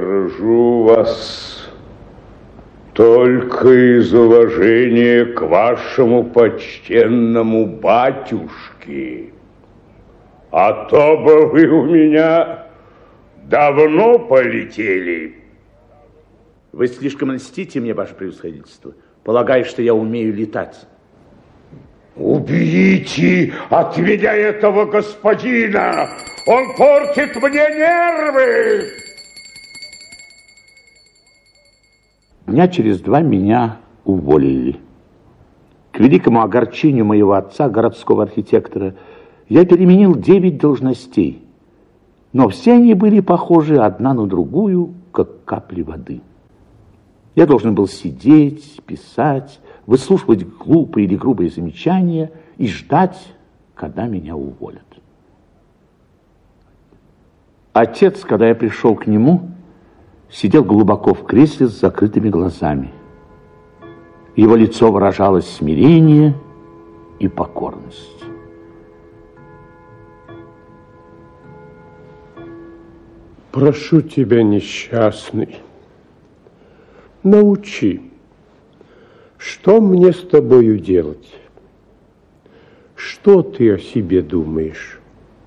Держу вас только из уважения к вашему почтенному батюшке. А то бы вы у меня давно полетели. Вы слишком льстите мне, ваше превосходительство, полагая, что я умею летать. Уберите от меня этого господина! Он портит мне нервы! Дня через 2 меня уволили. К великому огорчению моего отца, городского архитектора, я переменил 9 должностей, но все они были похожи одна на другую, как капли воды. Я должен был сидеть, писать, выслушивать глупые или грубые замечания и ждать, когда меня уволят. Отец, когда я пришел к нему, сидел глубоко в кресле с закрытыми глазами. Его лицо выражало смирение и покорность. Прошу тебя, несчастный, научи, что мне с тобою делать? Что ты о себе думаешь?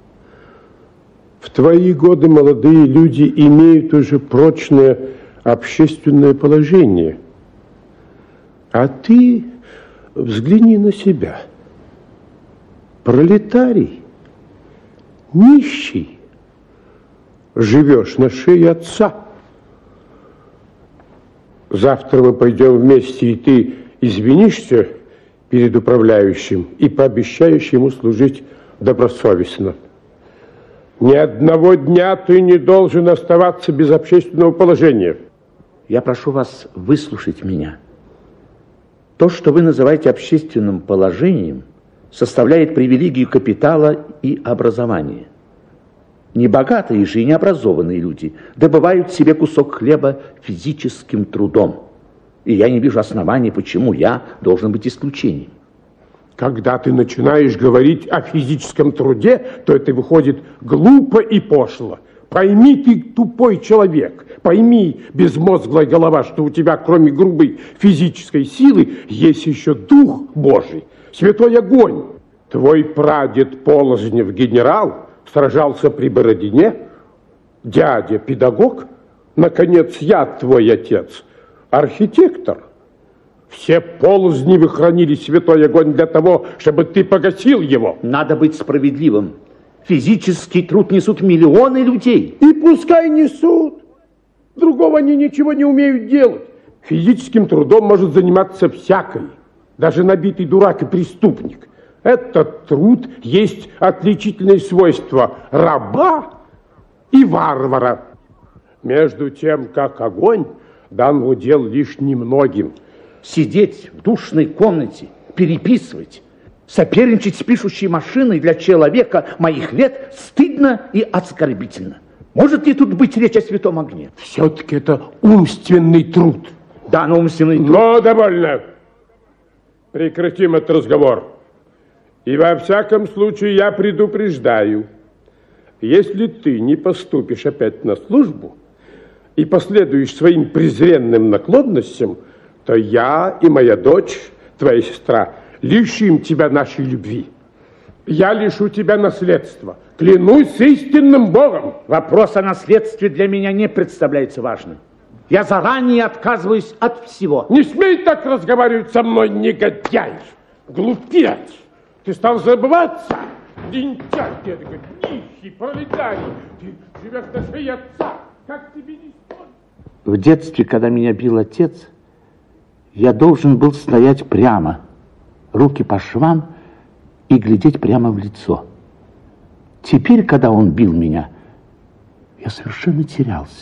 В твои годы молодые люди имеют уже прочное общественное положение. А ты взгляни на себя. Пролетарий, нищий, живешь на шее отца. Завтра мы пойдем вместе, и ты извинишься перед управляющим и пообещаешь ему служить добросовестно. Ни одного дня ты не должен оставаться без общественного положения. Я прошу вас выслушать меня. То, что вы называете общественным положением, составляет привилегию капитала и образования. Небогатые же и необразованные люди добывают себе кусок хлеба физическим трудом. И я не вижу оснований, почему я должен быть исключением. Когда ты начинаешь говорить о физическом труде, то это выходит глупо и пошло. Пойми, ты тупой человек. Пойми, безмозглая голова, что у тебя, кроме грубой физической силы, есть еще Дух Божий, святой огонь. Твой прадед Положнев генерал сражался при Бородине, дядя педагог, наконец, я твой отец, архитектор. Все Полозневы хранили святой огонь для того, чтобы ты погасил его. Надо быть справедливым. Физический труд несут миллионы людей. И пускай несут. Другого они ничего не умеют делать. Физическим трудом может заниматься всякий, даже набитый дурак и преступник. Этот труд есть отличительное свойство раба и варвара. Между тем, как огонь дан в удел лишь немногим. Сидеть в душной комнате, переписывать, соперничать с пишущей машиной для человека моих лет стыдно и оскорбительно. Может ли тут быть речь о святом огне? Все-таки это умственный труд. Да, но умственный труд. Но довольно. Прекратим этот разговор. И во всяком случае я предупреждаю, если ты не поступишь опять на службу и последуешь своим презренным наклонностям, то я и моя дочь, твоя сестра, лишим тебя нашей любви. Я лишу тебя наследства. Клянусь истинным Богом. Вопрос о наследстве для меня не представляется важным. Я заранее отказываюсь от всего. Не смей так разговаривать со мной, негодяй, глупец. Ты стал забываться, лентяй, нищий, пролетарий. Ты живешь на шее отца. Как тебе не стыдно? В детстве, когда меня бил отец, я должен был стоять прямо, руки по швам и глядеть прямо в лицо. Теперь, когда он бил меня, я совершенно терялся.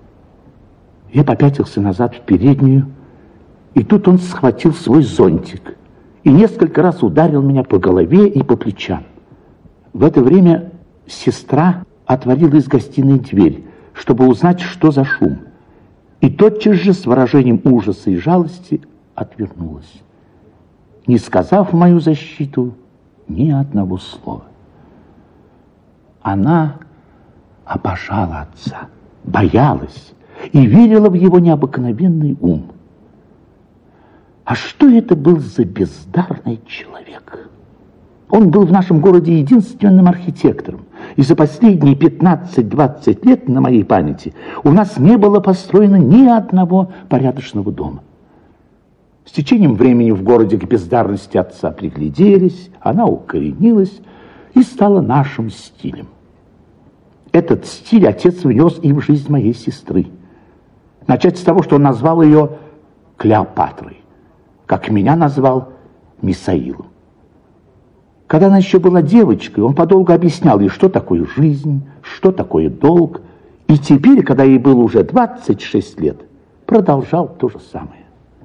Я попятился назад в переднюю, и тут он схватил свой зонтик и несколько раз ударил меня по голове и по плечам. В это время сестра отворила из гостиной дверь, чтобы узнать, что за шум, и тотчас же с выражением ужаса и жалости отвернулась, не сказав в мою защиту ни одного слова. Она обожала отца, боялась и верила в его необыкновенный ум. А что это был за бездарный человек? Он был в нашем городе единственным архитектором, и за последние 15-20 лет на моей памяти у нас не было построено ни одного порядочного дома. С течением времени в городе к бездарности отца пригляделись, она укоренилась и стала нашим стилем. Этот стиль отец внес и в жизнь моей сестры. Начать с того, что он назвал ее Клеопатрой, как меня назвал Мисаилом. Когда она еще была девочкой, он подолгу объяснял ей, что такое жизнь, что такое долг. И теперь, когда ей было уже 26 лет, продолжал то же самое.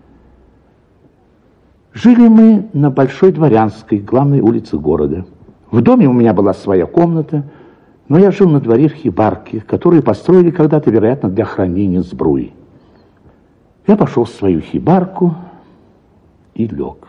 Жили мы на Большой Дворянской, главной улице города. В доме у меня была своя комната, но я жил на дворе в хибарке, которую построили когда-то, вероятно, для хранения сбруи. Я пошел в свою хибарку и лег.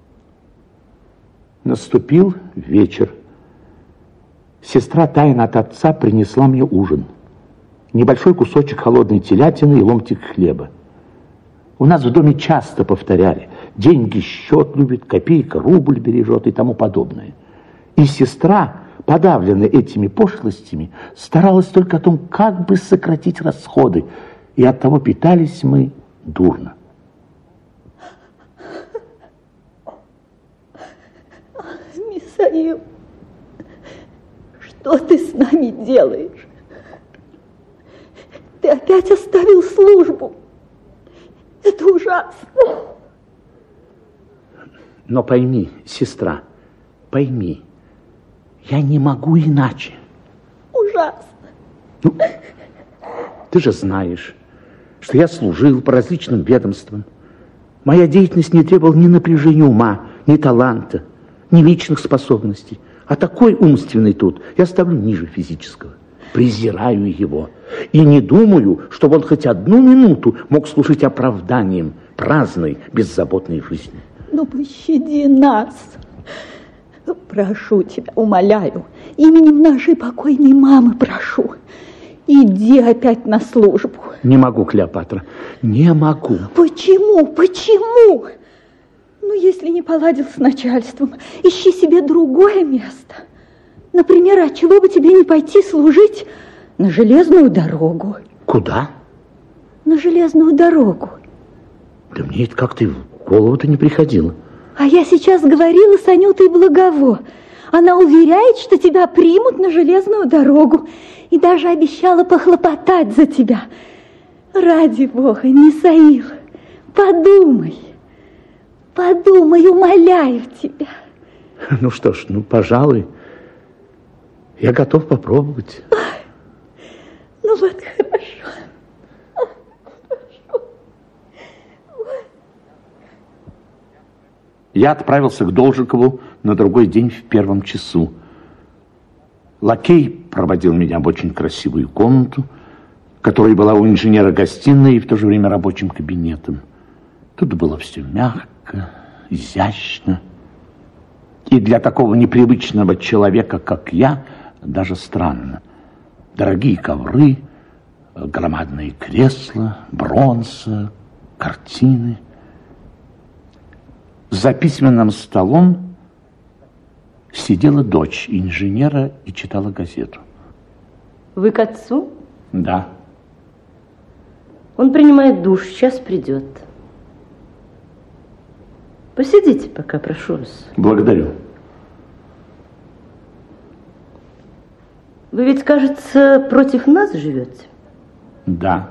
Наступил вечер. Сестра тайно от отца принесла мне ужин. Небольшой кусочек холодной телятины и ломтик хлеба. У нас в доме часто повторяли: деньги счет любит, копейка рубль бережет и тому подобное. И сестра, подавленная этими пошлостями, старалась только о том, как бы сократить расходы, и оттого питались мы дурно. Мисаил, что ты с нами делаешь? Ты опять оставил службу. Это ужасно. Но пойми, сестра, пойми, я не могу иначе. Ужасно. Ну, ты же знаешь, что я служил по различным ведомствам. Моя деятельность не требовала ни напряжения ума, ни таланта, ни личных способностей. А такой умственный труд я ставлю ниже физического. Презираю его. И не думаю, чтобы он хоть одну минуту мог служить оправданием праздной, беззаботной жизни. Ну, пощади нас. Прошу тебя, умоляю, именем нашей покойной мамы прошу. Иди опять на службу. Не могу, Клеопатра, не могу. Почему? Почему? Ну, если не поладил с начальством, ищи себе другое место. Например, а чего бы тебе не пойти служить на железную дорогу? Куда? На железную дорогу. Да мне это как-то и в голову-то не приходило. А я сейчас говорила с Анютой Благово. Она уверяет, что тебя примут на железную дорогу. И даже обещала похлопотать за тебя. Ради Бога, Мисаил, подумай. Подумай, умоляю тебя. Ну что ж, ну, пожалуй, я готов попробовать. Ну вот, хорошо. Я отправился к Должикову на другой день в 1 часу. Лакей проводил меня в очень красивую комнату, которая была у инженера гостиной и в то же время рабочим кабинетом. Тут было все мягко, изящно. И для такого непривычного человека, как я, даже странно. Дорогие ковры, громадные кресла, бронза, картины. За письменным столом сидела дочь инженера и читала газету. Вы к отцу? Да. Он принимает душ, сейчас придет. Посидите пока, прошу вас. Благодарю. Вы ведь, кажется, против нас живете? Да.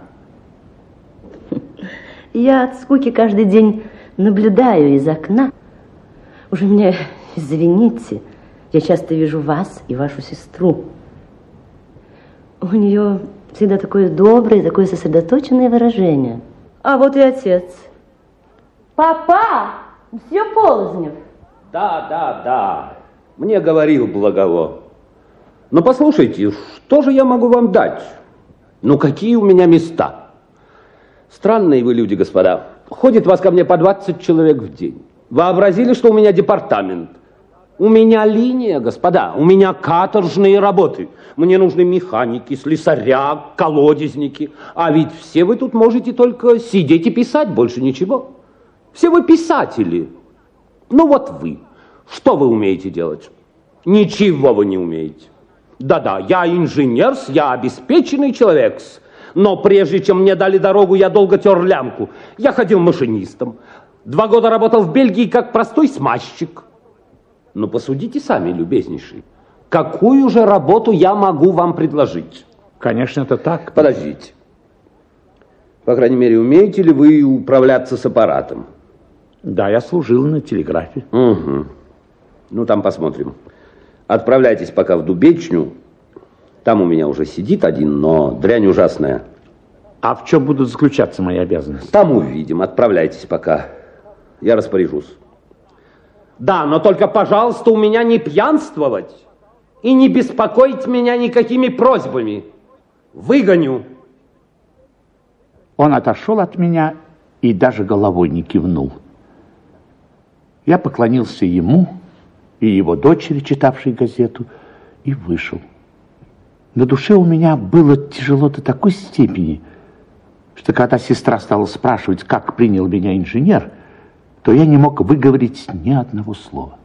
Я от скуки каждый день наблюдаю из окна. Уже меня, извините, я часто вижу вас и вашу сестру. У нее всегда такое доброе, такое сосредоточенное выражение. А вот и отец. Папа! Мсье Полознев. Да. Мне говорил Благово. Но послушайте, что же я могу вам дать? Ну, какие у меня места? Странные вы люди, господа. Ходит вас ко мне по 20 человек в день. Вообразили, что у меня департамент. У меня линия, господа, у меня каторжные работы. Мне нужны механики, слесаря, колодезники. А ведь все вы тут можете только сидеть и писать, больше ничего. Все вы писатели. Ну вот вы. Что вы умеете делать? Ничего вы не умеете. Да-да, я инженер, я обеспеченный человек. Но прежде чем мне дали дорогу, я долго тер лямку. Я ходил машинистом. 2 года работал в Бельгии как простой смазчик. Но посудите сами, любезнейший. Какую же работу я могу вам предложить? Конечно, это так. Подождите. По крайней мере, умеете ли вы управляться с аппаратом? Да, я служил на телеграфе. Угу. Ну, там посмотрим. Отправляйтесь пока в Дубечню. Там у меня уже сидит один, но дрянь ужасная. А в чем будут заключаться мои обязанности? Там увидим. Отправляйтесь пока. Я распоряжусь. Да, но только, пожалуйста, у меня не пьянствовать и не беспокоить меня никакими просьбами. Выгоню. Он отошел от меня и даже головой не кивнул. Я поклонился ему и его дочери, читавшей газету, и вышел. На душе у меня было тяжело до такой степени, что когда сестра стала спрашивать, как принял меня инженер, то я не мог выговорить ни одного слова.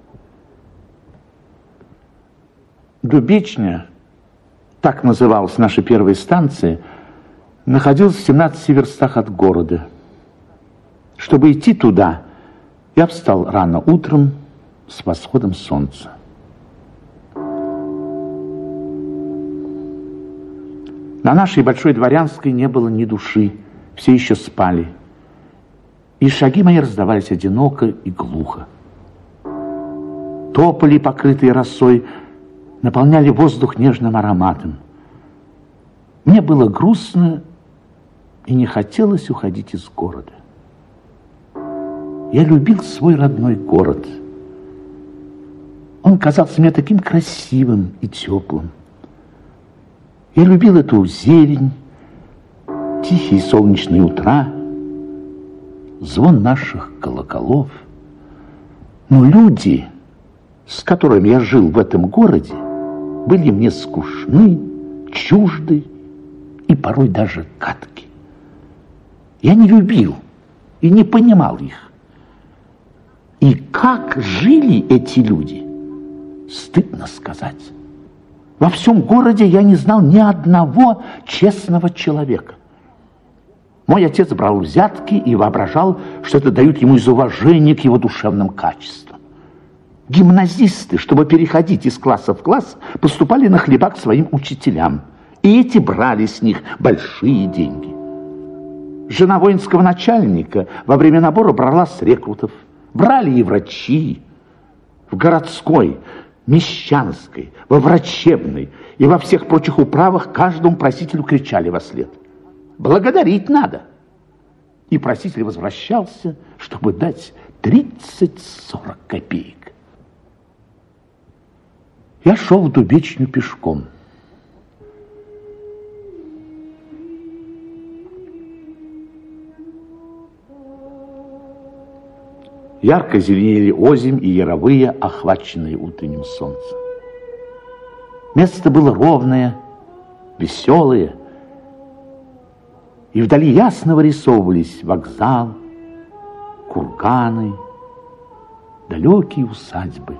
Дубечня, так называлась наша первая станция, находилась в 17 верстах от города. Чтобы идти туда, я встал рано утром с восходом солнца. На нашей Большой Дворянской не было ни души, все еще спали. И шаги мои раздавались одиноко и глухо. Тополи, покрытые росой, наполняли воздух нежным ароматом. Мне было грустно и не хотелось уходить из города. Я любил свой родной город. Он казался мне таким красивым и теплым. Я любил эту зелень, тихие солнечные утра, звон наших колоколов. Но люди, с которыми я жил в этом городе, были мне скучны, чужды и порой даже гадки. Я не любил и не понимал их. И как жили эти люди, стыдно сказать. Во всем городе я не знал ни одного честного человека. Мой отец брал взятки и воображал, что это дают ему из уважения к его душевным качествам. Гимназисты, чтобы переходить из класса в класс, поступали на хлеба к своим учителям. И эти брали с них большие деньги. Жена воинского начальника во время набора брала с рекрутов. Брали и врачи. В городской, мещанской, во врачебной и во всех прочих управах каждому просителю кричали вослед: благодарить надо. И проситель возвращался, чтобы дать 30-40 копеек. Я шел в Дубечню пешком. Ярко зеленели озимь и яровые, охваченные утренним солнцем. Место было ровное, веселое, и вдали ясно вырисовывались вокзал, курганы, далекие усадьбы.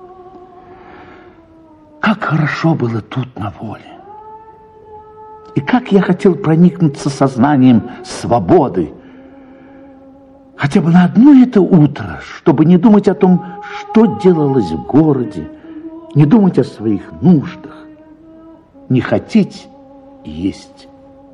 Как хорошо было тут на воле! И как я хотел проникнуться сознанием свободы, хотя бы на одно это утро, чтобы не думать о том, что делалось в городе, не думать о своих нуждах, не хотеть есть.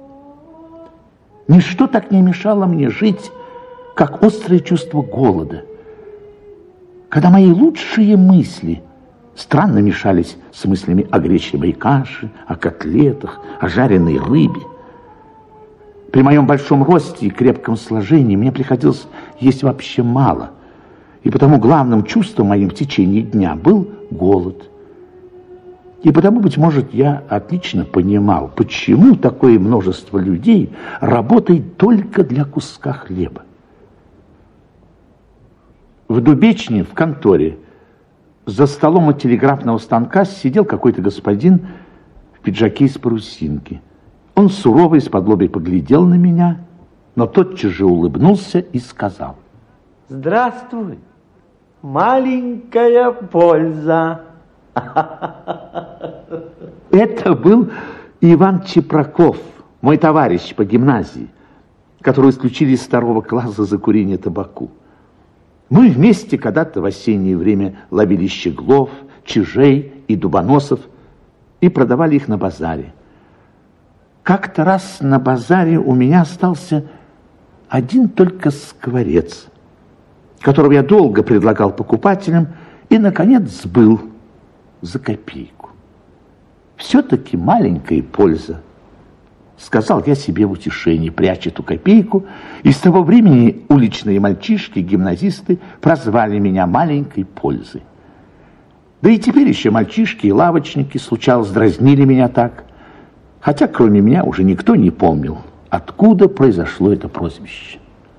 Ничто так не мешало мне жить, как острое чувство голода, когда мои лучшие мысли странно мешались с мыслями о гречневой каше, о котлетах, о жареной рыбе. При моем большом росте и крепком сложении мне приходилось есть вообще мало, и потому главным чувством моим в течение дня был голод. И потому, быть может, я отлично понимал, почему такое множество людей работает только для куска хлеба. В Дубечне, в конторе, За столом у телеграфного станка сидел какой-то господин в пиджаке из парусинки. Он сурово из-под-лобья поглядел на меня, но тотчас же улыбнулся и сказал: «Здравствуй, маленькая польза». Это был Иван Чепраков, мой товарищ по гимназии, которого исключили из 2 класса за курение табаку. Мы вместе когда-то в осеннее время ловили щеглов, чижей и дубоносов и продавали их на базаре. Как-то раз на базаре у меня остался один только скворец, которого я долго предлагал покупателям и, наконец, сбыл за копейку. Все-таки маленькая польза, сказал я себе в утешении, пряча эту копейку, и с того времени уличные мальчишки, гимназисты прозвали меня маленькой пользой. Да и теперь еще мальчишки и лавочники, случалось, дразнили меня так, хотя кроме меня уже никто не помнил, откуда произошло это прозвище.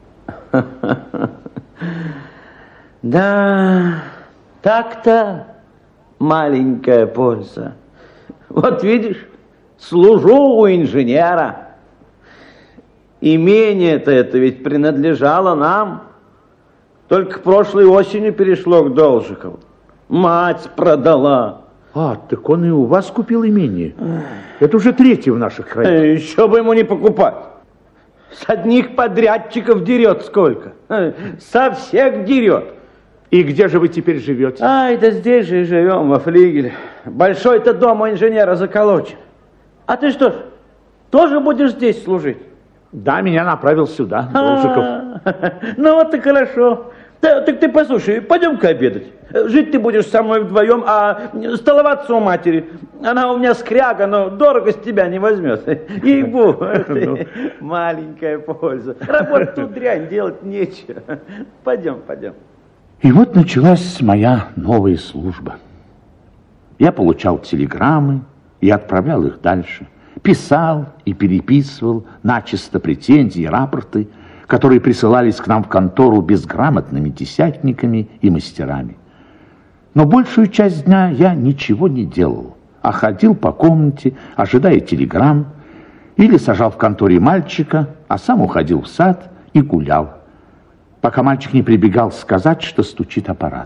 Да, так-то маленькая польза. Вот видишь, служу у инженера. Имение-то это ведь принадлежало нам. Только прошлой осенью перешло к Должикову. Мать продала. А, так он и у вас купил имение. Это уже 3-е в наших краях. Еще бы ему не покупать. С одних подрядчиков дерет сколько. Со всех дерет. И где же вы теперь живете? Ай, да здесь же и живем, во флигеле. Большой-то дом у инженера заколочен. А ты что ж, тоже будешь здесь служить? Да, меня направил сюда, Должиков. Ну вот и хорошо. Так ты послушай, пойдем-ка обедать. Жить ты будешь со мной вдвоем, а столоваться у матери. Она у меня скряга, но дорого с тебя не возьмет. Ей-богу, маленькая польза. Работать тут дрянь, делать нечего. Пойдем. И вот началась моя новая служба. Я получал телеграммы и отправлял их дальше. Писал и переписывал начисто претензии и рапорты, которые присылались к нам в контору безграмотными десятниками и мастерами. Но большую часть дня я ничего не делал, а ходил по комнате, ожидая телеграмм, или сажал в конторе мальчика, а сам уходил в сад и гулял, пока мальчик не прибегал сказать, что стучит аппарат.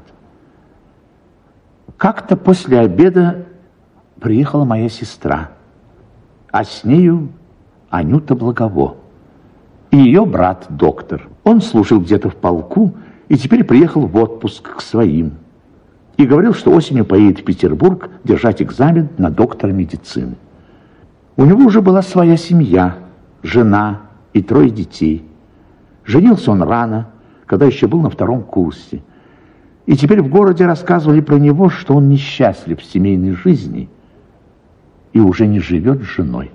Как-то после обеда приехала моя сестра, а с нею Анюта Благово и ее брат доктор. Он служил где-то в полку и теперь приехал в отпуск к своим. И говорил, что осенью поедет в Петербург держать экзамен на доктора медицины. У него уже была своя семья, жена и 3 детей. Женился он рано, когда еще был на 2 курсе. И теперь в городе рассказывали про него, что он несчастлив в семейной жизни и уже не живет с женой.